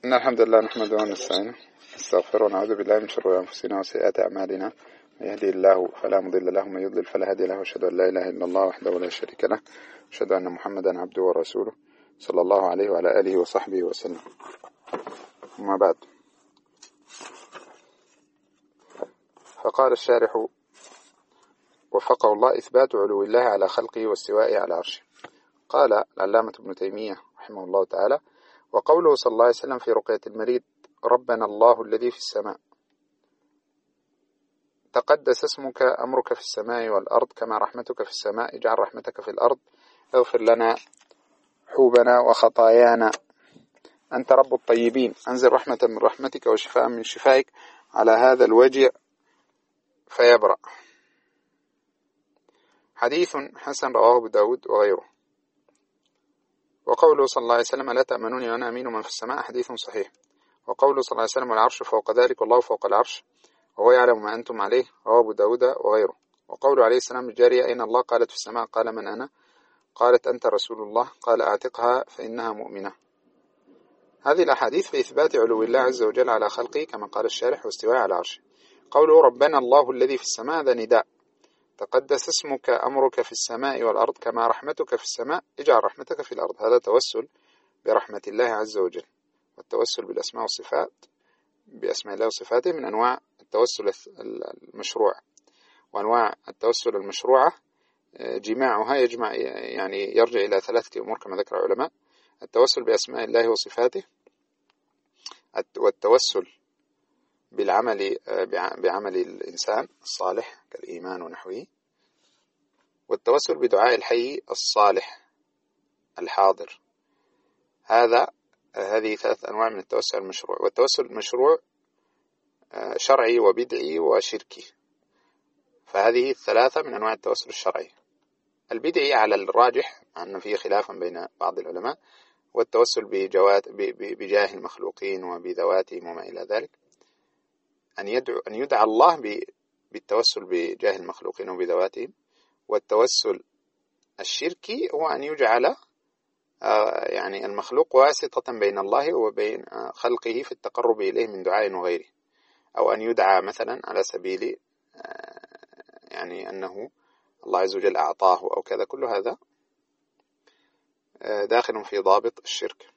إن الحمد لله نحمده ونستعينه نستغفره ونعوذ بالله من شرور أنفسنا وسيئات أعمالنا، من يهدي الله فلا مضل له ومن يضلل فلا هادي له، وأشهد أن لا إله إلا الله وحده لا شريك له، وأشهد أن محمدا عبده ورسوله صلى الله عليه وعلى آله وصحبه وسلم. أما بعد، فقال الشارح وفقه الله: إثبات علو الله على خلقه واستوائه على عرشه. قال العلامة ابن تيمية رحمه الله تعالى: وقوله صلى الله عليه وسلم في رقية المريض: ربنا الله الذي في السماء، تقدس اسمك، أمرك في السماء والأرض كما رحمتك في السماء، اجعل رحمتك في الأرض، اغفر لنا حوبنا وخطايانا، أنت رب الطيبين، أنزل رحمة من رحمتك وشفاء من شفائك على هذا الوجع فيبرأ. حديث حسن رواه أبو داود وغيره. وقوله صلى الله عليه وسلم: لا تأمنوني وأنا أمين من في السماء، حديث صحيح. وقوله صلى الله عليه وسلم: والعرش فوق ذلك والله فوق العرش وهو يعلم ما أنتم عليه، رواه أبو داود وغيره. وقوله عليه السلام للجارية: أين الله؟ قالت في السماء. قال: من أنا؟ قالت: أنت رسول الله. قال: أعتقها فإنها مؤمنة. هذه الأحاديث في إثبات علو الله عز وجل على خلقه كما قال الشارح، واستواء على عرشه. قوله ربنا الله الذي في السماء، هذا نداء: تقدس اسمك، أمرك في السماء والأرض كما رحمتك في السماء، اجعل رحمتك في الأرض. هذا توسل برحمة الله عز وجل. والتوسل بالأسماء والصفات، بأسماء الله وصفاته، من أنواع التوسل المشروع. وأنواع التوسل المشروعة جماعها يعني يرجع إلى 3 أمور كما ذكر العلماء: التوسل بأسماء الله وصفاته، والتوسل بعمل الإنسان الصالح كالإيمان ونحوه، والتوسل بدعاء الحي الصالح الحاضر. هذه 3 أنواع من التوسل المشروع. والتوسل المشروع شرعي وبدعي وشركي، فهذه 3 من أنواع التوسل الشرعي. البدعي على الراجح، مع أن فيه خلافا بين بعض العلماء، والتوسل بجاه المخلوقين وبذواتهم وما إلى ذلك، أن يدعى الله بالتوسل بجاه المخلوقين وبذواتهم. والتوسل الشركي هو أن يجعل يعني المخلوق واسطة بين الله وبين خلقه في التقرب إليه من دعاء وغيره، أو أن يدعى مثلا على سبيل يعني أنه الله عز وجل أعطاه أو كذا. كل هذا داخل في ضابط الشرك.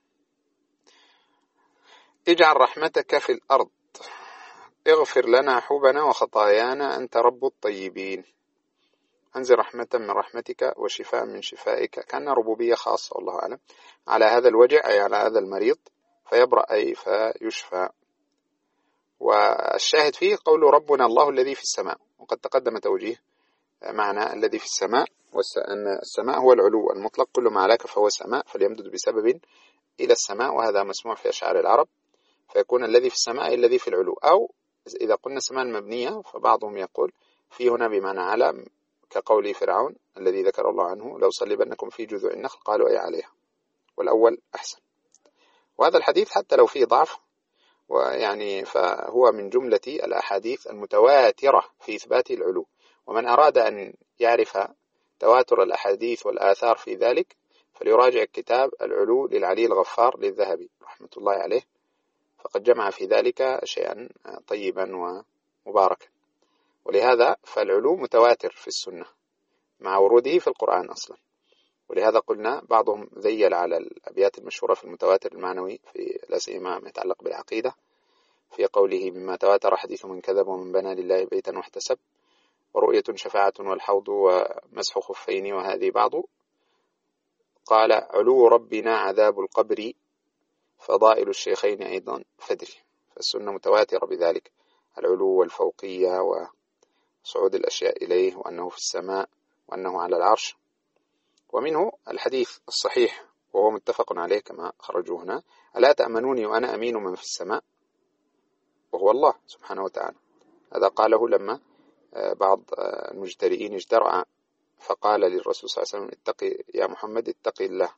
اجعل رحمتك في الأرض، اغفر لنا حوبنا وخطايانا، أنت رب الطيبين، أنزل رحمة من رحمتك وشفاء من شفائك، كان ربوبية خاصة والله أعلم، على هذا الوجع أي على هذا المريض فيبرأ أي فيشفى. والشاهد فيه قول ربنا الله الذي في السماء، وقد تقدم توجيه معنى الذي في السماء، وأن السماء هو العلو المطلق، كل ما علاك فهو سماء، فليمدد بسبب إلى السماء، وهذا مسموع في أشعار العرب، فيكون الذي في السماء أي الذي في العلو. أو إذا قلنا السماء المبنية فبعضهم يقول في هنا بمعنى على، كقول فرعون الذي ذكر الله عنه: لو صلبنكم في جذوع النخل قالوا أي عليها، والأول أحسن. وهذا الحديث حتى لو فيه ضعف ويعني فهو من جملة الأحاديث المتواترة في إثبات العلو. ومن أراد أن يعرف تواتر الأحاديث والآثار في ذلك فليراجع كتاب العلو للعلي الغفار للذهبي رحمة الله عليه، فقد جمع في ذلك شيئا طيبا ومباركا. ولهذا فالعلو متواتر في السنة مع وروده في القرآن أصلا. ولهذا قلنا بعضهم ذيل على الأبيات المشهورة في المتواتر المعنوي، في لا سيما ما يتعلق بالعقيدة، في قوله: مما تواتر حديث من كذب ومن بنى لله بيتا واحتسب، ورؤية شفاعة والحوض ومسح خفين، وهذه بعض. قال: علو ربنا عذاب القبر، فضائل الشيخين أيضا فدري. فالسنة متواترة بذلك، العلو والفوقية وصعود الأشياء إليه، وأنه في السماء، وأنه على العرش. ومنه الحديث الصحيح وهو متفق عليه كما خرجوه هنا: ألا تأمنوني وأنا أمين من في السماء، وهو الله سبحانه وتعالى. هذا قاله لما بعض المجترئين اجترأ فقال للرسول صلى الله عليه وسلم: اتقي يا محمد، اتقي الله،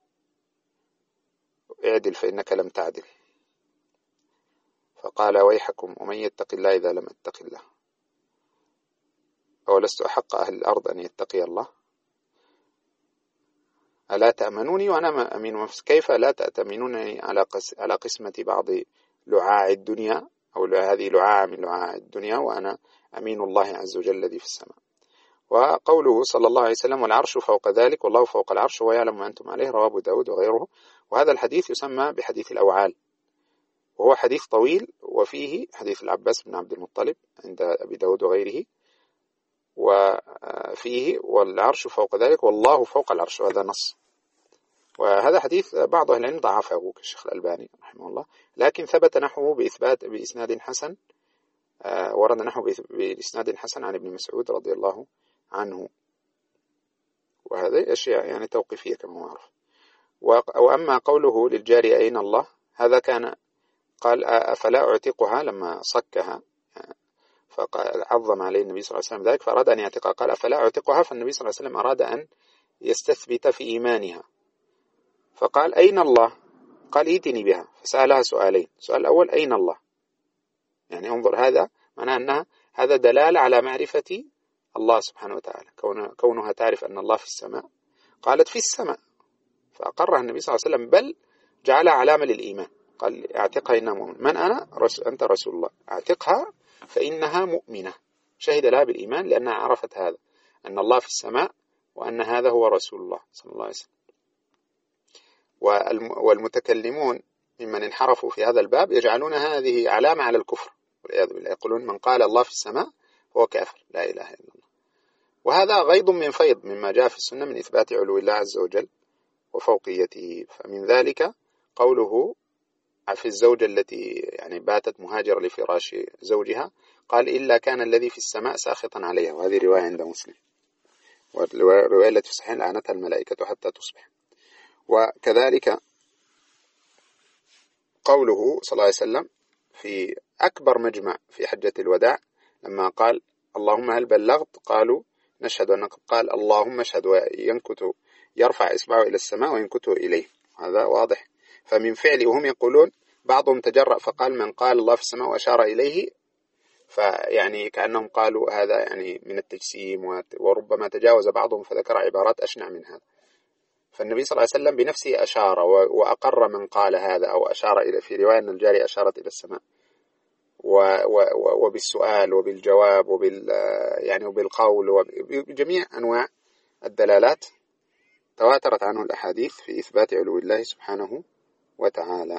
اعدل فإنك لم تعدل. فقال: ويحكم، ومن يتق الله إذا لم اتق الله، أولست أحق أهل الأرض أن يتقي الله. ألا تأمنوني وأنا أمين من كيف لا تأتمنونني على قسمة بعض لعاع الدنيا، أو هذه لعاع من لعاع الدنيا، وأنا أمين الله عز وجل الذي في السماء. وقوله صلى الله عليه وسلم والعرش فوق ذلك والله فوق العرش ويعلم ما أنتم عليه، رواه أبو داود وغيره. وهذا الحديث يسمى بحديث الأوعال، وهو حديث طويل، وفيه حديث العباس بن عبد المطلب عند أبي داود وغيره، وفيه والعرش فوق ذلك والله فوق العرش، وهذا نص. وهذا حديث بعض أهل العلم ضعفه كالشيخ الألباني رحمه الله، لكن ثبت نحوه بإسناد حسن، ورد نحوه بإسناد حسن عن ابن مسعود رضي الله عنه. وهذه أشياء يعني توقيفية كما معروف. وأما قوله للجارية أين الله، هذا كان قال أفلا أعتقها لما صكها، فعظم عليه النبي صلى الله عليه وسلم ذلك فأراد أن يعتقها، قال أفلا أعتقها، فالنبي صلى الله عليه وسلم أراد أن يستثبت في إيمانها، فقال أين الله؟ قال ائتني بها، فسألها سؤالين. السؤال الأول أين الله؟ يعني انظر، هذا معناه أنها هذا دلالة على معرفة الله سبحانه وتعالى، كونها تعرف أن الله في السماء، قالت في السماء، فأقرها النبي صلى الله عليه وسلم، بل جعلها علامة للإيمان، قال اعتقها إنها مؤمنة. من أنا؟ أنت رسول الله، اعتقها فإنها مؤمنة، شهد لها بالإيمان لأنها عرفت هذا، أن الله في السماء، وأن هذا هو رسول الله صلى الله عليه وسلم. والمتكلمون ممن انحرفوا في هذا الباب يجعلون هذه علامة على الكفر والعياذ بالله، يقولون من قال الله في السماء هو كافر، لا إله إلا الله. وهذا غيض من فيض مما جاء في السنة من إثبات علو الله عز وجل وفوقيته. فمن ذلك قوله في الزوجة التي يعني باتت مهاجرة لفراش زوجها، قال إلا كان الذي في السماء ساخطا عليها، وهذه رواية عند مسلم، والرواية التي في الصحيح لعنتها الملائكة حتى تصبح. وكذلك قوله صلى الله عليه وسلم في أكبر مجمع في حجة الوداع لما قال اللهم هل بلغت؟ قالوا نشهد أنك، قال اللهم اشهد، وينكت يرفع إصبعه إلى السماء وينكته إليه، هذا واضح. فمن فعل، وهم يقولون بعضهم تجرأ فقال من قال الله في السماء وأشار إليه، فيعني كأنهم قالوا هذا يعني من التجسيم، وربما تجاوز بعضهم فذكر عبارات أشنع من هذا. فالنبي صلى الله عليه وسلم بنفسه أشار وأقر من قال هذا، أو أشار إلى، في رواية أن الجارية أشارت إلى السماء، وبالسؤال وبالجواب وبالقول وبجميع أنواع الدلالات تواترت عنه الأحاديث في إثبات علو الله سبحانه وتعالى.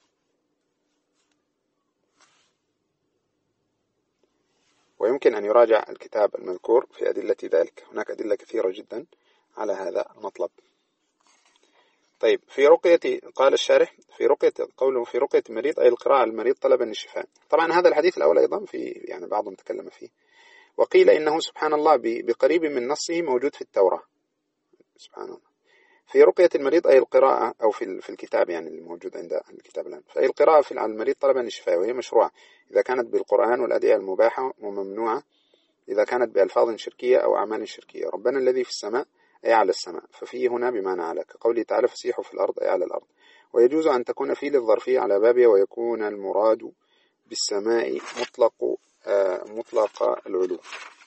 ويمكن أن يراجع الكتاب المذكور في أدلة ذلك، هناك أدلة كثيرة جدا على هذا المطلب. طيب، في رقية، قال الشارح في رقية، قوله في رقية المريض أي القراءة على المريض طلبا للشفاء. طبعا هذا الحديث الأول أيضا في يعني بعضهم تكلم فيه، وقيل إنه سبحان الله بقريب من نصه موجود في التوراة سبحان الله. في رقية المريض أي القراءة، أو في الكتاب يعني الموجود عند الكتاب الآن، فأي القراءة على المريض طلبا للشفاء، وهي مشروعة إذا كانت بالقرآن والأدعية المباحة، وممنوعة إذا كانت بألفاظ شركية أو أعمال شركية. ربنا الذي في السماء أي على السماء، ففيه هنا بمعنى على، كقوله تعالى فسيحوا في الأرض أي على الأرض. ويجوز أن تكون فيه للظرفية على بابها، ويكون المراد بالسماء مطلق العلو.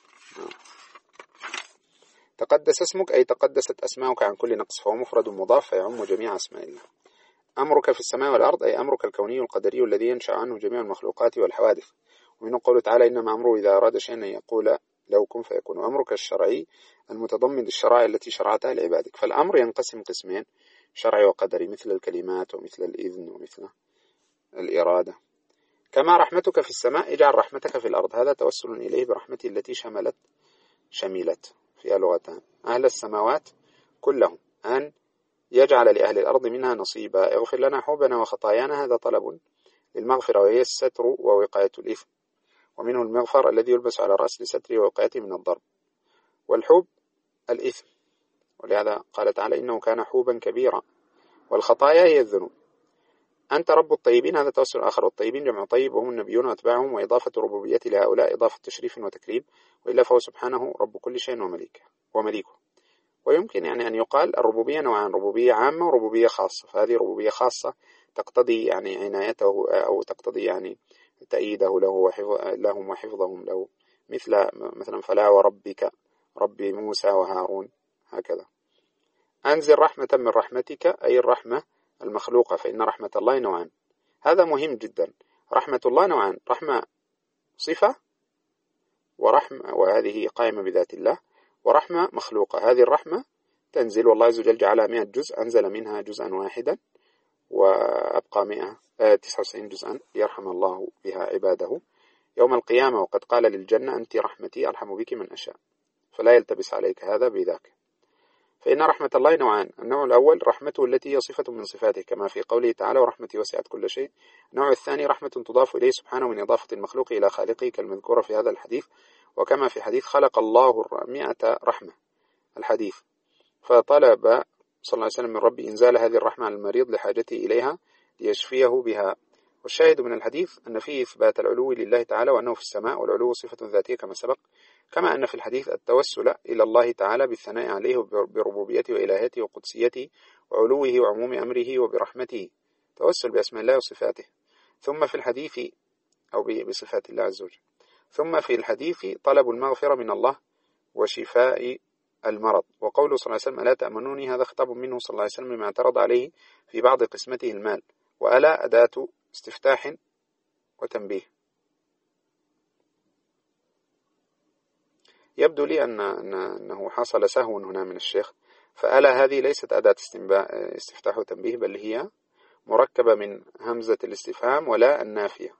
تقدس اسمك أي تقدست أسماؤك عن كل نقص، فهو مفرد مضاف فيعم جميع أسماء الله. أمرك في السماء والأرض أي أمرك الكوني القدري الذي ينشأ عنه جميع المخلوقات والحوادث. ومنه قوله تعالى إنما أمره إذا أراد شيئا أن يقول له كن فيكون. وأمرك الشرعي المتضمن للشرائع التي شرعتها لعبادك. فالأمر ينقسم قسمين، شرعي وقدري، مثل الكلمات ومثل الإذن ومثل الإرادة. كما رحمتك في السماء اجعل رحمتك في الأرض، هذا توسل إليه برحمته التي شملت فيها لغتان، أهل السماوات كلهم، أن يجعل لأهل الأرض منها نصيبا، يغفر لنا حوبنا وخطايانا، هذا طلب للمغفرة وهي الستر ووقاية الإثم. ومنه المغفر الذي يلبس على الرأس لستره ووقايته من الضرب، والحوب الإثم، ولهذا قال تعالى إنه كان حوبا كبيرا. والخطايا هي الذنوب. أنت رب الطيبين، هذا توسل آخر، والطيبين جمع طيب وهم النبيون وأتباعهم، وإضافة ربوبية لهؤلاء إضافة تشريف وتكريم، وإلا فهو سبحانه رب كل شيء ومليكه. ويمكن يعني أن يقال الربوبية نوعان، ربوبية عامة وربوبية خاصة، فهذه ربوبية خاصة تقتضي يعني عنايته، أو تقتضي يعني تأييده لهم وحفظهم له، مثلا فلا وربك رب موسى وهارون، هكذا. أنزل رحمة من رحمتك أي الرحمة المخلوقة، فإن رحمة الله نوعان. هذا مهم جدا. رحمة الله نوعان، رحمة صفة ورحمة، وهذه قائمة بذات الله، ورحمة مخلوقة. هذه الرحمة تنزل، والله عز وجل جعلها 100 جزء، أنزل منها جزءا واحدا وأبقى 199 جزءا يرحم الله بها عباده يوم القيامة. وقد قال للجنة أنت رحمتي أرحم بك من أشاء، فلا يلتبس عليك هذا بذاك. فإن رحمة الله نوعان، النوع الأول رحمته التي هي صفة من صفاته كما في قوله تعالى ورحمتي وسعت كل شيء. النوع الثاني رحمة تضاف إليه سبحانه من إضافة المخلوق إلى خالقه كالمذكورة في هذا الحديث، وكما في حديث خلق الله 100 رحمة الحديث، فطلب صلى الله عليه وسلم من ربي إنزال هذه الرحمة على المريض لحاجته إليها ليشفيه بها. والشاهد من الحديث أن فيه إثبات العلو لله تعالى وأنه في السماء، والعلو صفة ذاتية كما سبق، كما أن في الحديث التوسل إلى الله تعالى بالثناء عليه بربوبيته وإلهيته وقدسيته وعلوه وعموم أمره وبرحمته، توسل بأسماء الله وصفاته. ثم في الحديث أو بصفات الله عز وجل. ثم في الحديث طلب المغفرة من الله وشفاء المرض. وقوله صلى الله عليه وسلم ألا تأمنوني، هذا خطاب منه صلى الله عليه وسلم لما اعترض عليه في بعض قسمته المال، وألا أداة استفتاح وتنبيه. يبدو لي أنه حصل سهو هنا من الشيخ، فألا هذه ليست أداة استفتاح وتنبيه، بل هي مركبة من همزة الاستفهام ولا النافية.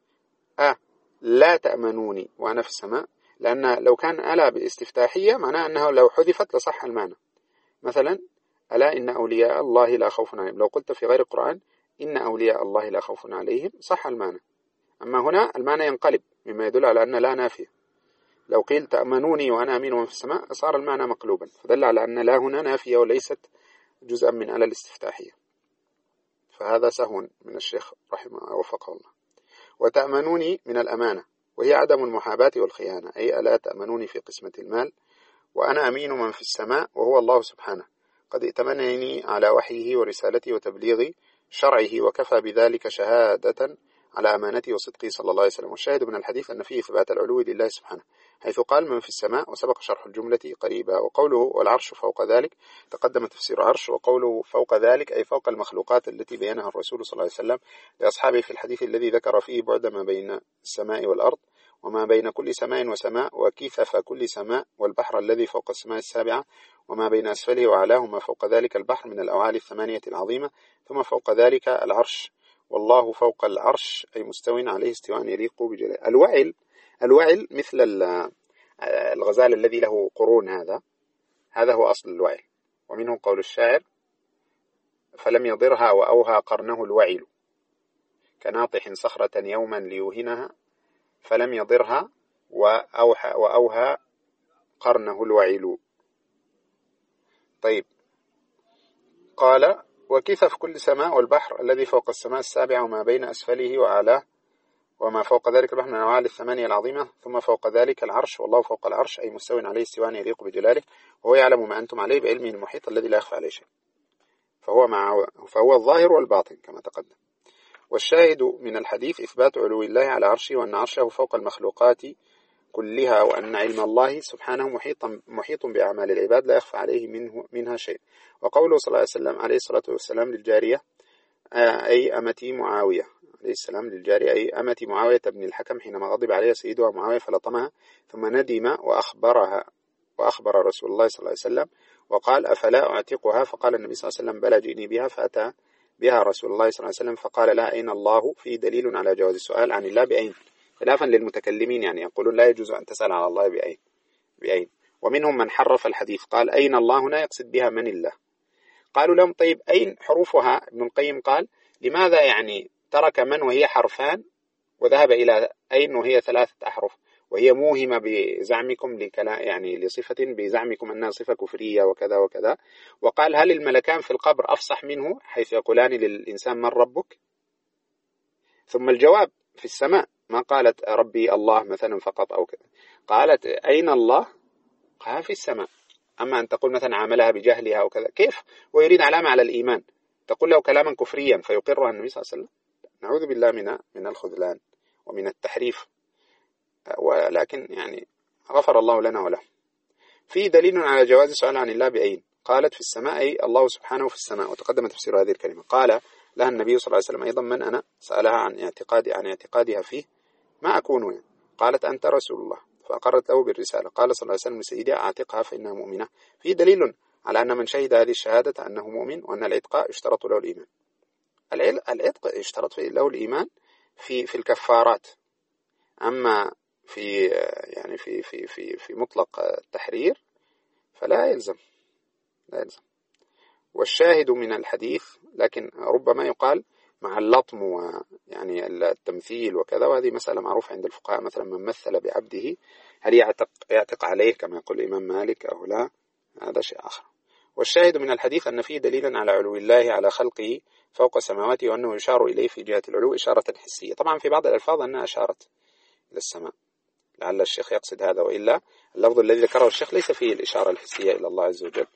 لا تأمنوني وأنا في السماء، لأن لو كان ألا بالاستفتاحية معناه أنه لو حذفت لصح المعنى. مثلا ألا إن أولياء الله لا خوف عليهم، لو قلت في غير القرآن إن أولياء الله لا خوف عليهم صح المعنى. أما هنا المعنى ينقلب مما يدل على أن لا نافية. لو قيل تأمنوني وأنا أمين ومن في السماء صار المعنى مقلوبا، فدل على أن لا هنا نافية وليست جزءا من ألا الاستفتاحية. فهذا سهو من الشيخ رحمه وفقه الله. وتأمنوني من الأمانة، وهي عدم المحاباة والخيانة، أي ألا تأمنوني في قسمة المال وأنا أمين من في السماء وهو الله سبحانه، قد ائتمنني على وحيه ورسالته وتبليغ شرعه، وكفى بذلك شهادة على أمانته وصدقه صلى الله عليه وسلم. والشاهد من الحديث أن فيه إثبات العلو لله سبحانه، حيث قال من في السماء، وسبق شرح الجملة قريبا. وقوله والعرش فوق ذلك تقدم تفسير عرش، وقوله فوق ذلك أي فوق المخلوقات التي بينها الرسول صلى الله عليه وسلم لأصحابه في الحديث الذي ذكر فيه بعد ما بين السماء والأرض وما بين كل سماء وسماء وكثف كل سماء والبحر الذي فوق السماء السابعة وما بين أسفله وعلاه وما فوق ذلك البحر من الأوعال الثمانية العظيمة، ثم فوق ذلك العرش، والله فوق العرش أي مستوٍ عليه استواء يليق بجلاله. الوعل مثل الغزال الذي له قرون، هذا هو أصل الوعل. ومنه قول الشاعر فلم يضرها وأوهى قرنه الوعل، كناطح صخرة يوما ليوهنها فلم يضرها وأوهى قرنه الوعل. طيب، قال وكثف كل سماء والبحر الذي فوق السماء السابعة وما بين أسفله وأعلاه وما فوق ذلك البحر من الأوعال الثمانية العظيمة، ثم فوق ذلك العرش، والله فوق العرش أي مستوٍ عليه استواء يليق بجلاله، وهو يعلم ما أنتم عليه بعلمه المحيط الذي لا يخفى عليه شيء، فهو الظاهر والباطن كما تقدم. والشاهد من الحديث إثبات علو الله على عرشه، وأن عرشه فوق المخلوقات كلها، وأن علم الله سبحانه محيط بأعمال العباد لا يخفى عليه منها شيء. وقوله صلى الله عليه وسلم عليه الصلاة والسلام للجارية أي أمتي معاوية عليه السلام للجارية أي أمتي معاوية بن الحكم حينما غضب عليها سيدها معاوية فلطمها ثم ندم وأخبر رسول الله صلى الله عليه وسلم وقال أفلا أعتقها، فقال النبي صلى الله عليه وسلم بلى جئني بها، فأتى بها رسول الله صلى الله عليه وسلم فقال لها أين الله، فيه دليل على جواز السؤال عن الله بأين، خلافا للمتكلمين يعني يقولون لا يجوز أن تسأل على الله بأين. ومنهم من حرف الحديث قال أين الله هنا يقصد بها من الله. قالوا لهم طيب أين حروفها؟ ابن القيم قال لماذا يعني ترك من وهي حرفان وذهب إلى أين وهي 3 أحرف، وهي موهمة بزعمكم يعني لصفة بزعمكم أنها صفة كفرية وكذا وكذا. وقال هل الملكان في القبر أفصح منه حيث يقولان للإنسان من ربك؟ ثم الجواب في السماء، ما قالت ربي الله مثلا فقط أو كذا، قالت أين الله؟ قال في السماء. أما أن تقول مثلا عاملها بجهلها أو كذا كيف ويريد علامة على الإيمان تقول له كلاما كفريا فيقرها النبي صلى الله عليه وسلم؟ نعوذ بالله من الخذلان ومن التحريف، ولكن يعني غفر الله لنا وله. في دليل على جواز السؤال عن الله بأين. قالت في السماء أي الله سبحانه في السماء، وتقدم تفسير هذه الكلمة. قال لها النبي صلى الله عليه وسلم أيضا من أنا؟ سألها عن اعتقادها فيه، ما أكون يعني. قالت أنت رسول الله، فأقرت له بالرسالة. قال صلى الله عليه وسلم لسيدها أعتقها فإنها مؤمنة. فيه دليل على أن من شهد هذه الشهادة أنه مؤمن، وأن العتق يشترط له الإيمان. العتق يشترط له الإيمان في الكفارات، أما في يعني في مطلق التحرير فلا يلزم، لا يلزم. والشاهد من الحديث، لكن ربما يقال مع اللطم ويعني التمثيل وكذا، وهذه مسألة معروفة عند الفقهاء. مثلا من مثل بعبده هل يعتق عليه كما يقول الإمام مالك أو لا؟ هذا شيء آخر. والشاهد من الحديث أن فيه دليلا على علو الله على خلقه فوق سماواته، وأنه يشار إليه في جهة العلو إشارة حسية. طبعا في بعض الألفاظ أنها أشارت إلى السماء، لعل الشيخ يقصد هذا، وإلا اللفظ الذي ذكره الشيخ ليس فيه الإشارة الحسية إلى الله عز وجل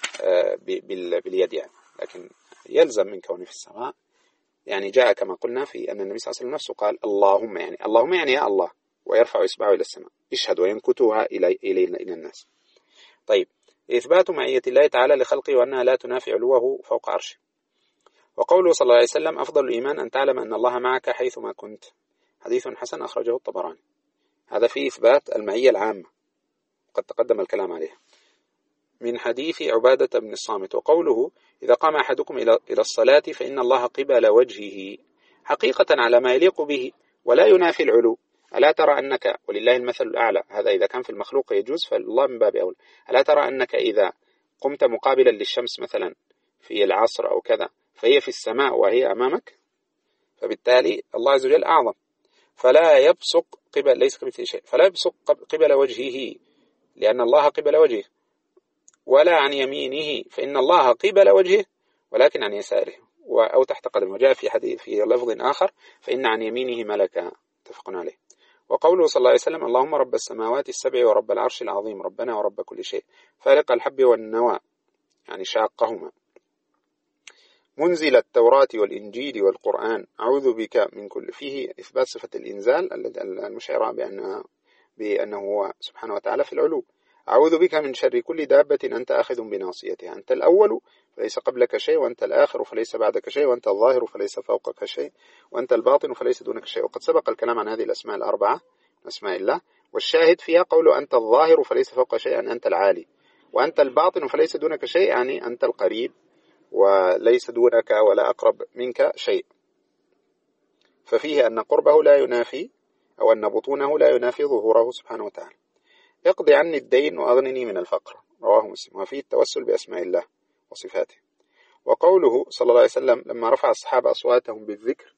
باليد يعني، لكن يلزم من كونه في السماء. يعني جاء كما قلنا في أن النبي صلى الله عليه وسلم نفسه قال اللهم، يعني اللهم يعني يا الله، ويرفع إصبعه إلى السماء يشهد وينكتها إلى الناس. طيب، إثبات معية الله تعالى لخلقه وأنها لا تنافي علوه فوق عرشه. وقوله صلى الله عليه وسلم أفضل الإيمان أن تعلم أن الله معك حيثما كنت، حديث حسن أخرجه الطبراني. هذا فيه إثبات المعية العامة، قد تقدم الكلام عليها، من حديث عبادة بن الصامت. وقوله إذا قام أحدكم إلى الصلاة فإن الله قبل وجهه، حقيقة على ما يليق به ولا ينافي العلو. ألا ترى أنك، ولله المثل الأعلى، هذا إذا كان في المخلوق يجوز فالله من باب أولى. ألا ترى أنك إذا قمت مقابلا للشمس مثلا في العصر أو كذا فهي في السماء وهي أمامك، فبالتالي الله عز وجل أعظم. فلا يبصق قبل، ليس قبل شيء، فلا يبصق قبل وجهه لأن الله قبل وجهه، ولا عن يمينه فإن الله قبل وجهه، ولكن عن يساره أو تحت قدمه. وجاء في حديث في لفظ آخر فإن عن يمينه ملكا، متفق عليه. وقوله صلى الله عليه وسلم اللهم رب السماوات السبع ورب العرش العظيم ربنا ورب كل شيء فالق الحب والنوى، يعني شاقهما، منزل التوراة والإنجيل والقرآن أعوذ بك من كل، فيه إثبات صفة الإنزال المشعرة بأنه هو سبحانه وتعالى في العلو. أعوذ بك من شر كل دابة أنت آخذ بناصيتها، أنت الأول فليس قبلك شيء، وأنت الآخر فليس بعدك شيء، وأنت الظاهر فليس فوقك شيء، وأنت الباطن فليس دونك شيء. وقد سبق الكلام عن هذه الأسماء الأربعة، أسماء الله، والشاهد فيها قوله أنت الظاهر فليس فوق شيء، يعني أنت العالي، وأنت الباطن فليس دونك شيء، يعني أنت القريب وليس دونك ولا أقرب منك شيء. ففيه أن قربه لا ينافي، أو أن بطونه لا ينافي ظهوره سبحانه وتعالى. اقضي عني الدين وأغنني من الفقر، رواه مسلم. وفيه التوسل بأسماء الله وصفاته. وقوله صلى الله عليه وسلم لما رفع الصحابة أصواتهم بالذكر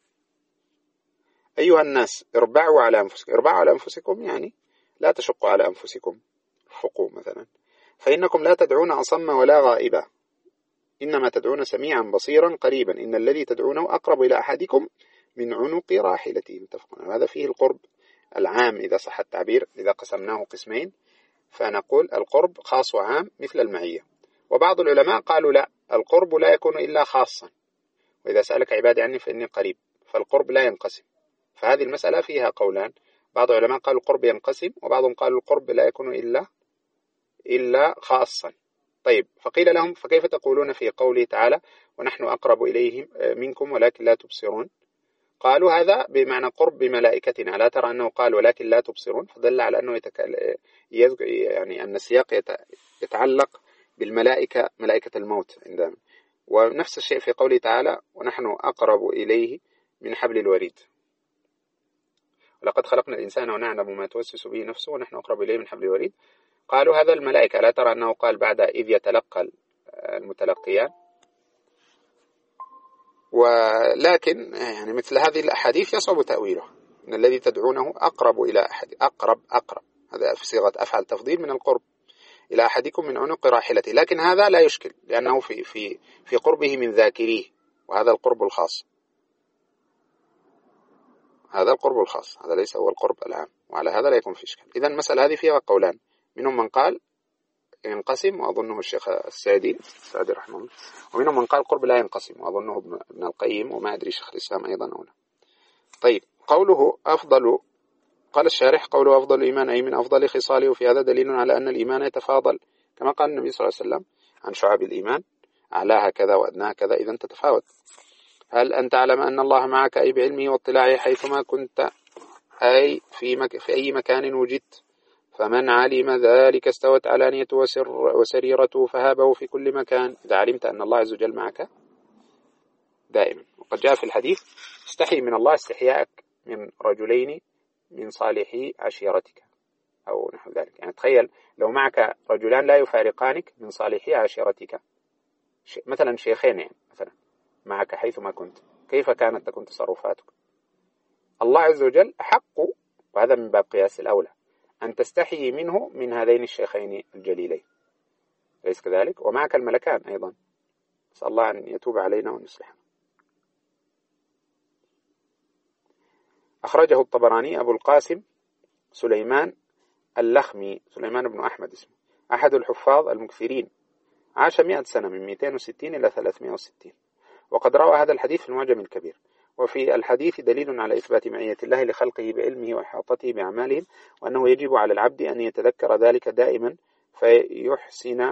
أيها الناس اربعوا على أنفسكم، اربعوا على أنفسكم يعني لا تشقوا على أنفسكم، فقوا مثلا، فإنكم لا تدعون أصم ولا غائبا، إنما تدعون سميعا بصيرا قريبا، إن الذي تدعونه أقرب إلى أحدكم من عنق راحلته، متفقون. هذا فيه القرب العام إذا صح التعبير، إذا قسمناه قسمين فنقول القرب خاص وعام مثل المعية. وبعض العلماء قالوا لا، القرب لا يكون إلا خاصا، وإذا سألك عبادي عني فإني قريب، فالقرب لا ينقسم. فهذه المسألة فيها قولان، بعض العلماء قالوا القرب ينقسم، وبعضهم قالوا القرب لا يكون إلا خاصا. طيب، فقيل لهم فكيف تقولون في قوله تعالى ونحن أقرب إليه منكم ولكن لا تبصرون؟ قالوا هذا بمعنى قرب بملائكتنا. لا ترى أنه قال ولكن لا تبصرون، فدل على أنه يعني أن السياق يتعلق بالملائكة، ملائكة الموت عندما. ونفس الشيء في قوله تعالى ونحن أقرب إليه من حبل الوريد، ولقد خلقنا الإنسان ونعلم ما توسوس به نفسه ونحن أقرب إليه من حبل الوريد. قالوا هذا الملائكة. لا ترى أنه قال بعد إذ يتلقى المتلقيان. ولكن يعني مثل هذه الأحاديث يصعب تأويله، إن الذي تدعونه أقرب إلى أحد، أقرب هذا في صيغة أفعل تفضيل من القرب، إلى أحدكم من عنق راحلته. لكن هذا لا يشكل لأنه في قربه من ذاكريه، وهذا القرب الخاص، هذا القرب الخاص، هذا ليس هو القرب العام، وعلى هذا لا يكون في إشكال. إذن المسألة هذه فيها قولان، منهم من قال ينقسم وأظنه الشيخ السعدي رحمه الله، ومنهم من قال قرب لا ينقسم وأظنه ابن القيم، وما أدري شيخ الإسلام أيضا أولا. طيب، قوله أفضل، قال الشارح قوله أفضل الإيمان أي من أفضل خصاله، وفي هذا دليل على أن الإيمان يتفاضل، كما قال النبي صلى الله عليه وسلم عن شعب الإيمان، أعلاها كذا وأدناها كذا، إذا تتفاوت. هل أن تعلم أن الله معك أي بعلمه واطلاعه حيثما كنت، أي في أي مكان وجدت، فمن علم ذلك استوت علانيته وسريرته فهابه في كل مكان. إذا علمت أن الله عز وجل معك دائما. وقد جاء في الحديث: استحي من الله استحياءك من رجلين من صالحي عشيرتك، أو نحو ذلك. يعني تخيل لو معك رجلان لا يفارقانك من صالحي عشيرتك، مثلا شيخين يعني مثلا معك حيثما كنت، كيف كانت تكون تصرفاتك؟ الله عز وجل أحق، وهذا من باب قياس الأولى، أن تستحي منه من هذين الشيخين الجليلين، ليس كذلك؟ ومعك الملكان أيضا. نسأل الله أن يتوب علينا ونصلحنا. أخرجه الطبراني أبو القاسم سليمان اللخمي، سليمان بن أحمد اسمه، أحد الحفاظ المكثرين، عاش 100 سنة من 260 إلى 360. وقد روى هذا الحديث في المعجم الكبير. وفي الحديث دليل على إثبات معية الله لخلقه بعلمه وإحاطته بأعمالهم، وأنه يجب على العبد أن يتذكر ذلك دائما فيحسن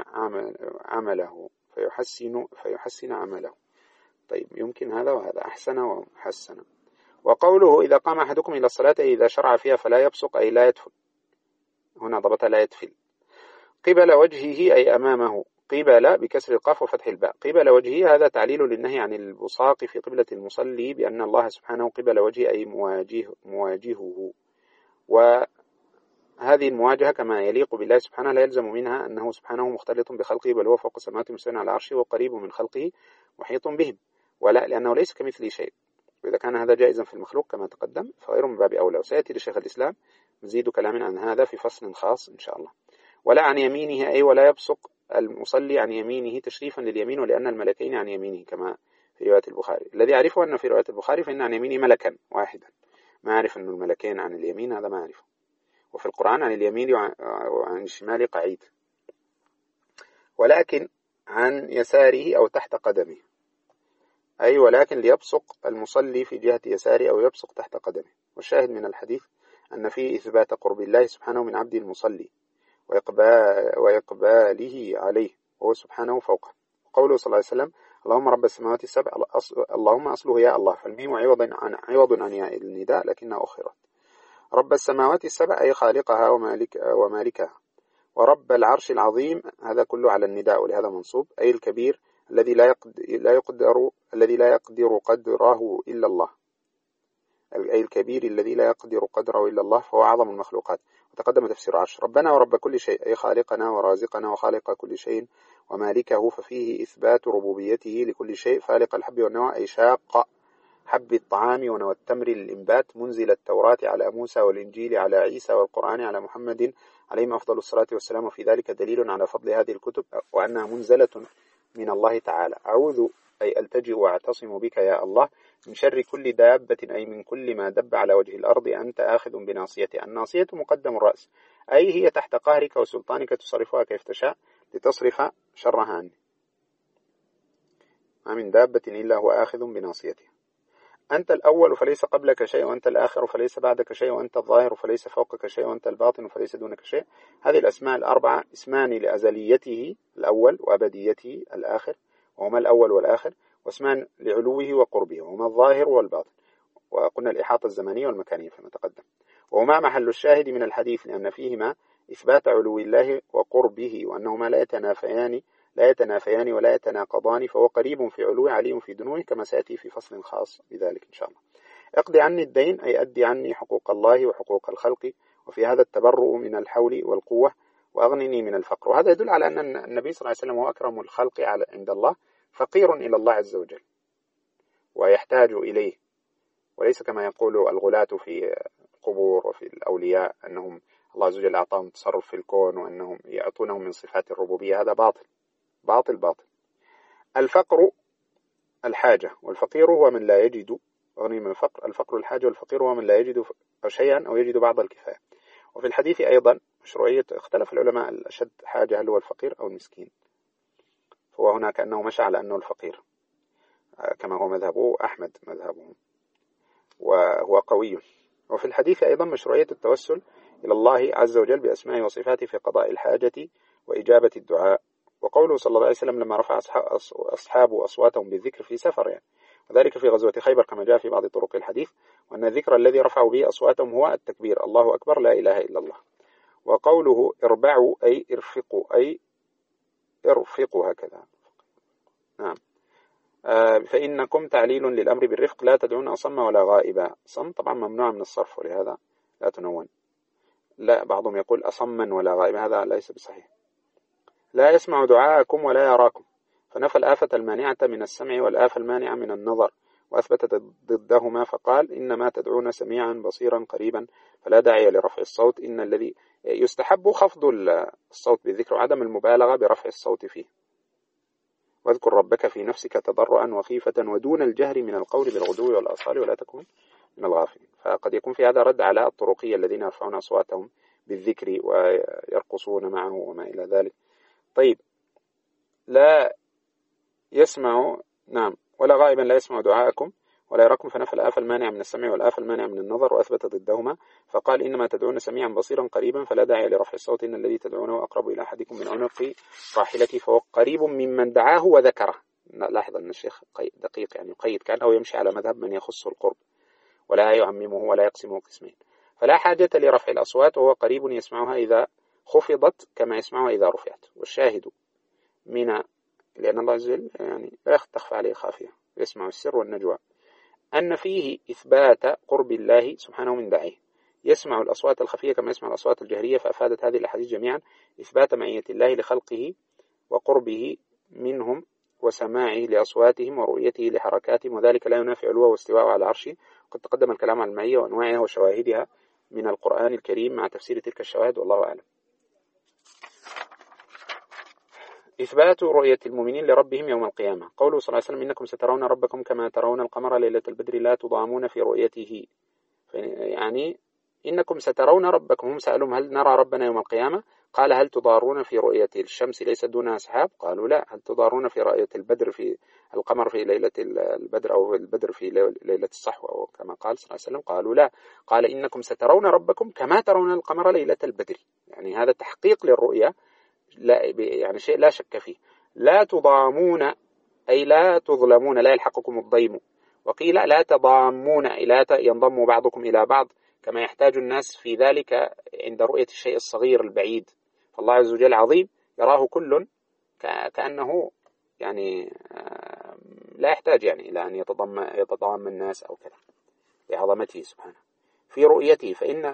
عمله. طيب، يمكن هذا وهذا، أحسن وحسن. وقوله: إذا قام أحدكم إلى الصلاة إذا شرع فيها فلا يبصق، أي لا يدفل، هنا ضبطها لا يدفل. قبل وجهه أي أمامه، قبل بكسر القاف وفتح الباء، قبل وجهه، هذا تعليل للنهي عن البصاق في قبلة المصلي بأن الله سبحانه قبل وجهه أي مواجهه. وهذه المواجهة كما يليق بالله سبحانه لا يلزم منها أنه سبحانه مختلط بخلقه، بل هو فوق السماوات مستوٍ على عرشه وقريب من خلقه محيط بهم، ولا لأنه ليس كمثله شيء. وإذا كان هذا جائزا في المخلوق كما تقدم فغير من باب أولى. وسيأتي لشيخ الإسلام مزيد كلام عن هذا في فصل خاص إن شاء الله. ولا عن يمينه، أي ولا يبصق المصلي عن يمينه تشريفا لليمين، ولأن الملكين عن يمينه كما في رواية البخاري. الذي أعرفه أن في رواية البخاري فإن عن يمينه ملكا واحدا، ما أعرف أن الملكين عن اليمين، هذا ما أعرفه. وفي القرآن عن اليمين وعن الشمال قعيد. ولكن عن يساره أو تحت قدمه، أي ولكن ليبصق المصلي في جهة يساره أو يبصق تحت قدمه. والشاهد من الحديث أن فيه إثبات قرب الله سبحانه من عبد المصلي وإقباله عليه، وهو سبحانه فوقه. قوله صلى الله عليه وسلم: اللهم رب السماوات السبع، اللهم أصله يا الله، فالميم عوض عن ياء النداء لكنها أخرت. رب السماوات السبع أي خالقها ومالكها. ورب العرش العظيم، هذا كله على النداء ولهذا منصوب، أي الكبير الذي لا يقدر قدره إلا الله، أي الكبير الذي لا يقدر قدره إلا الله، فهو أعظم المخلوقات. وتقدم تفسير عرش. ربنا ورب كل شيء، أي خالقنا ورازقنا وخالق كل شيء ومالكه، ففيه إثبات ربوبيته لكل شيء. فالق الحب والنوى، أي شاق حب الطعام ونوى التمر للإنبات. منزل التوراة على موسى والإنجيل على عيسى والقرآن على محمد عليهم أفضل الصلاة والسلام. وفي ذلك دليل على فضل هذه الكتب وأنها منزلة من الله تعالى. أعوذ أي ألتجئ وأعتصم بك يا الله من شر كل دابة، أي من كل ما دب على وجه الأرض أنت آخذ بناصيته. الناصية مقدم الرأس، أي هي تحت قهرك وسلطانك تصرفها كيف تشاء لتصرف شرها عني. ما من دابة إلا هو آخذ بناصيتها. أنت الأول فليس قبلك شيء، وأنت الآخر فليس بعدك شيء، وأنت الظاهر فليس فوقك شيء، وأنت الباطن فليس دونك شيء. هذه الأسماء الأربعة اسمان لأزليته الأول وأبديته الآخر، وهما الأول والآخر، واسمان لعلوه وقربه، وهما الظاهر والباطن. وقلنا الإحاطة الزمنية والمكانية فيما تقدم. وهما محل الشاهد من الحديث، لأن فيهما إثبات علو الله وقربه، وأنهما لا يتنافيان ولا يتناقضان، فهو قريب في علوه عليم في دنوه، كما سيأتي في فصل خاص بذلك إن شاء الله. اقض عني الدين، أي أدي عني حقوق الله وحقوق الخلق، وفي هذا التبرؤ من الحول والقوة، وأغنني من الفقر. وهذا يدل على أن النبي صلى الله عليه وسلم هو أكرم الخلق عند الله، فقير إلى الله عز وجل ويحتاج إليه، وليس كما يقول الغلاة في القبور وفي الأولياء أنهم الله عز وجل أعطاهم تصرف في الكون وأنهم يعطونهم من صفات الربوبية. هذا باطل باطل باطل. الفقر الحاجة، والفقير هو من لا يجد، أغني من الفقر. الفقر الحاجة، والفقير هو من لا يجد شيئا أو يجد بعض الكفاية. وفي الحديث أيضا مشروعية، اختلف العلماء الأشد حاجة هل هو الفقير أو المسكين، فهو هنا كأنه مشى على أنه الفقير كما هو مذهبه أحمد مذهبه، وهو قوي. وفي الحديث أيضا مشروعية التوسل إلى الله عز وجل بأسمائه وصفاته في قضاء الحاجة وإجابة الدعاء. وقوله صلى الله عليه وسلم لما رفع أصحابه أصواتهم بالذكر في سفر يعني، وذلك في غزوة خيبر كما جاء في بعض طرق الحديث، وأن الذكر الذي رفعوا به أصواتهم هو التكبير الله أكبر لا إله إلا الله. وقوله اربعوا أي ارفقوا، أي ارفقوا هكذا. نعم. فإنكم تعليل للأمر بالرفق، لا تدعون أصم ولا غائبا. صم طبعا ممنوع من الصرف، ولهذا لا تنون. لا، بعضهم يقول أصما ولا غائبا، هذا ليس بصحيح. لا يسمع دعاءكم ولا يراكم، فنفى الآفة المانعة من السمع والآفة المانعة من النظر، وأثبت ضدهما فقال إنما تدعون سميعا بصيرا قريبا، فلا داعي لرفع الصوت. إن الذي يستحب خفض الصوت بالذكر وعدم المبالغة برفع الصوت فيه. واذكر ربك في نفسك تضرعا وخيفة ودون الجهر من القول بالغدو والآصال ولا تكن من الغافلين. فقد يكون في هذا رد على الطرقية الذين يرفعون أصواتهم بالذكر ويرقصون معه وما إلى ذلك. طيب، لا يسمع، نعم، ولا غائبا لا يسمع دعاءكم ولا يراكم، فنفى الآفة المانع من السمع والآفة المانع من النظر، وأثبت ضدهما فقال إنما تدعون سميعا بصيرا قريبا، فلا داعي لرفع الصوت. إن الذي تدعونه أقرب إلى أحدكم من عنق راحلته فهو قريب ممن دعاه وذكره. لاحظ أن الشيخ دقيق، يعني يقيد كأنه يمشي على مذهب من يخص القرب ولا يعممه ولا يقسمه قسمين. فلا حاجة لرفع الأصوات وهو قريب يسمعها إذا خفضت كما يسمعها إذا رفعت. والشاهد من، لأن الله عز وجل يعني لا تخفى عليه خافية، يسمع السر والنجوى، أن فيه إثبات قرب الله سبحانه من داعيه، يسمع الأصوات الخفية كما يسمع الأصوات الجهرية. فأفادت هذه الأحاديث جميعا إثبات معية الله لخلقه وقربه منهم وسماعه لأصواتهم ورؤيته لحركاتهم، وذلك لا ينافي علوه واستواءه على عرشه. قد تقدم الكلام عن المعية وأنواعها وشواهدها من القرآن الكريم مع تفسير تلك الشواهد، والله أعلم. إثبات رؤية المؤمنين لربهم يوم القيامة. قوله صلى الله عليه وسلم إنكم سترون ربكم كما ترون القمر ليلة البدر لا تضامون في رؤيته، يعني إنكم سترون ربكم. هم سألهم هل نرى ربنا يوم القيامة؟ قال هل تضارون في رؤية الشمس ليس دونها سحاب؟ قالوا لا. هل تضارون في رؤية البدر في القمر في ليلة البدر أو البدر في ليلة الصحوة أو كما قال صلى الله عليه وسلم؟ قالوا لا. قال إنكم سترون ربكم كما ترون القمر ليلة البدر، يعني هذا تحقيق للرؤية، لا يعني شيء لا شك فيه. لا تضامون أي لا تظلمون، لا يلحقكم الضيم. وقيل لا تضامون أي لا ينضم بعضكم إلى بعض كما يحتاج الناس في ذلك عند رؤية الشيء الصغير البعيد. فالله عز وجل عظيم يراه كل كأنه يعني لا يحتاج يعني إلى أن يتضام الناس أو كذا لعظمته سبحانه في رؤيته.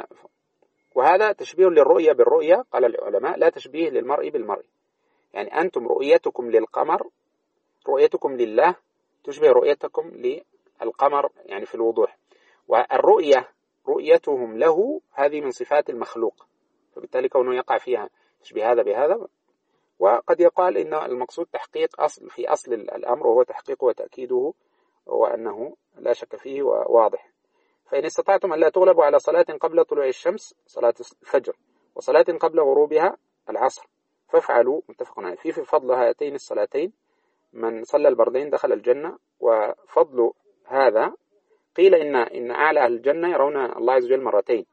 وهذا تشبيه للرؤية بالرؤية، قال العلماء لا تشبيه للمرء بالمرء. يعني أنتم رؤيتكم للقمر، رؤيتكم لله تشبه رؤيتكم للقمر يعني في الوضوح، والرؤية رؤيتهم له هذه من صفات المخلوق، فبالتالي كونه يقع فيها تشبه هذا بهذا. وقد يقال إن المقصود تحقيق أصل في أصل الأمر، وهو تحقيقه وتأكيده وأنه لا شك فيه وواضح. فإن استطعتم أن لا تغلبوا على صلاة قبل طلوع الشمس صلاة الفجر وصلاة قبل غروبها العصر فافعلوا. متفق عليه. في فضل هاتين الصلاتين من صلى البردين دخل الجنة. وفضل هذا قيل إن أعلى أهل الجنة يرون الله عز وجل مرتين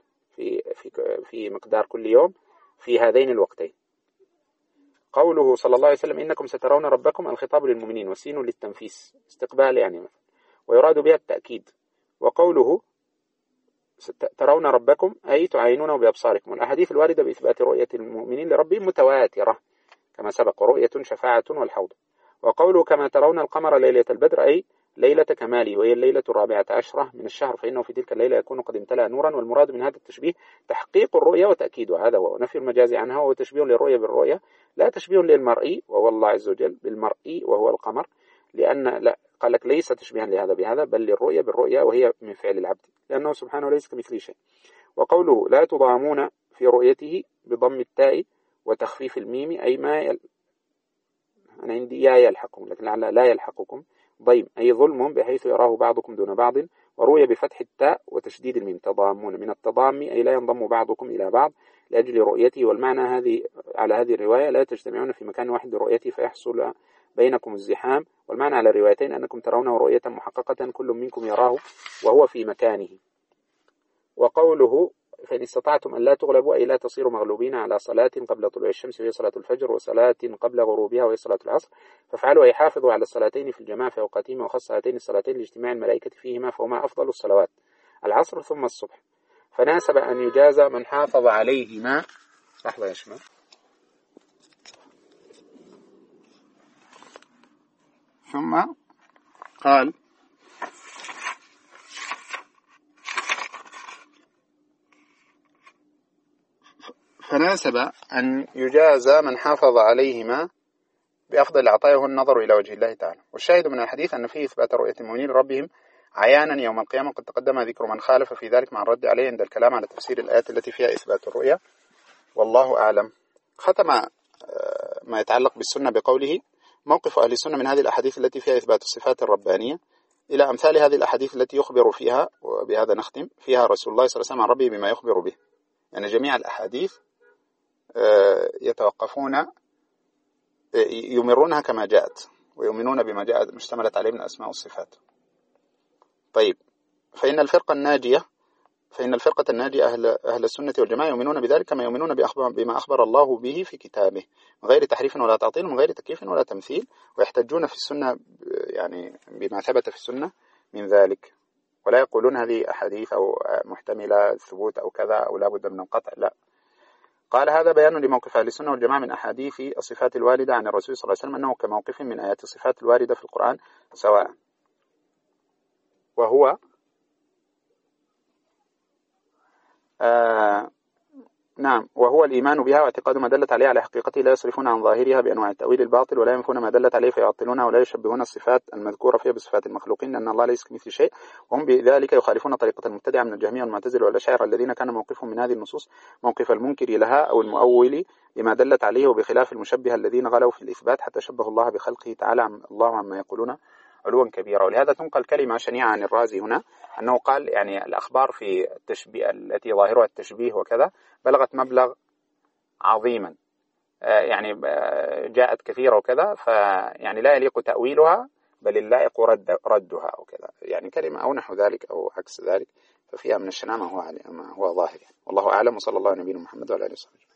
في مقدار كل يوم في هذين الوقتين. قوله صلى الله عليه وسلم إنكم سترون ربكم، الخطاب للمؤمنين والسين للتنفيس استقبال يعني مثلا، ويراد بها التأكيد. وقوله ترون ربكم أي تعينونه بأبصاركم. الأحاديث الواردة بإثبات رؤية المؤمنين لربهم متواترة كما سبق، رؤية شفاعة والحوض. وقوله كما ترون القمر ليلة البدر أي ليلة كماله، وهي الليلة 14 من الشهر، فإنه في تلك الليلة يكون قد امتلأ نورا. والمراد من هذا التشبيه تحقيق الرؤية وتأكيدها، هذا هو نفي المجاز عنها، وهو تشبيه للرؤية بالرؤية لا تشبيه للمرئي وهو الله عز وجل بالمرئي وهو القمر، لأن لا قال لك ليس تشبيها لهذا بهذا بل للرؤية بالرؤية وهي من فعل العبد لأنه سبحانه ليس كمثله شيء. وقوله لا تضامون في رؤيته بضم التاء وتخفيف الميم أي ما أنا عندي يا يلحقكم لكن لعل لا يلحقكم ضيم أي ظلم بحيث يراه بعضكم دون بعض. وروي بفتح التاء وتشديد الميم تضامون من التضام أي لا ينضم بعضكم إلى بعض لأجل رؤيته. والمعنى على هذه الرواية لا تجتمعون في مكان واحد برؤيته فيحصل بينكم الزحام. والمعنى على الروايتين أنكم ترونه رؤية محققة كل منكم يراه وهو في مكانه. وقوله فإن استطعتم أن لا تغلبوا أي لا تصيروا مغلوبين على صلاة قبل طلوع الشمس وهي صلاة الفجر وصلاة قبل غروبها وهي صلاة العصر فافعلوا أي حافظوا على الصلاتين في الجماعة في أوقاتهما وخاصة هاتين الصلاتين لاجتماع الملائكة فيهما فهما أفضل الصلوات العصر ثم الصبح فناسب أن يجازى من حافظ عليهما. لحظة يا شباب. ثم قال فناسب أن يجازى من حافظ عليهما بأفضل العطايا هو النظر إلى وجه الله تعالى. والشاهد من الحديث أن فيه إثبات رؤية المؤمنين لربهم عيانا يوم القيامة. قد تقدم ذكر من خالف في ذلك مع الرد عليه عند الكلام على تفسير الآيات التي فيها إثبات الرؤية والله أعلم. ختم ما يتعلق بالسنة بقوله موقف أهل السنة من هذه الأحاديث التي فيها إثبات الصفات الربانية إلى أمثال هذه الأحاديث التي يخبر فيها وبهذا نختم فيها رسول الله صلى الله عليه وسلم عن ربه بما يخبر به. يعني جميع الأحاديث يتوقفون يمرونها كما جاءت ويؤمنون بما جاءت مشتملت عليه من الأسماء والصفات. طيب فإن الفرقة الناجية أهل السنة والجماعة يؤمنون بذلك كما يؤمنون بما أخبر الله به في كتابه من غير تحريف ولا تعطيل من غير تكييف ولا تمثيل ويحتجون في السنة يعني بما ثبت في السنة من ذلك ولا يقولون هذه أحاديث أو محتملة ثبوت أو كذا أو لا بد من القطع لا. قال هذا بيان لموقف أهل السنة والجماعة من أحاديث الصفات الواردة عن الرسول صلى الله عليه وسلم أنه كموقف من آيات الصفات الواردة في القرآن سواء وهو نعم وهو الإيمان بها واعتقاد ما دلت عليه على حقيقته لا يصرفون عن ظاهرها بأنواع التأويل الباطل ولا ينفون ما دلت عليه فيعطلونها ولا يشبهون الصفات المذكورة فيها بصفات المخلوقين لأن الله ليس كمثله شيء وهم بذلك يخالفون طريقة المبتدعة من الجهمية والمعتزلة والأشاعرة الذين كان موقفهم من هذه النصوص موقف المنكر لها أو المؤول لما دلت عليه وبخلاف المشبهة الذين غلوا في الإثبات حتى شبهوا الله بخلقه تعالى الله عما يقولون علوا كبيرا. ولهذا تنقل كلمة شنيعة عن الرازي هنا أنه قال يعني الأخبار في التشبيه التي ظاهرها التشبيه وكذا بلغت مبلغ عظيما يعني جاءت كثيرة وكذا فيعني لا يليق تأويلها بل اللائق ردها أو كذا يعني كلمة أو نحو ذلك أو عكس ذلك ففيها من الشناعة ما هو ظاهر يعني. والله أعلم وصلى الله على نبينا محمد وعلى آله وصحبه.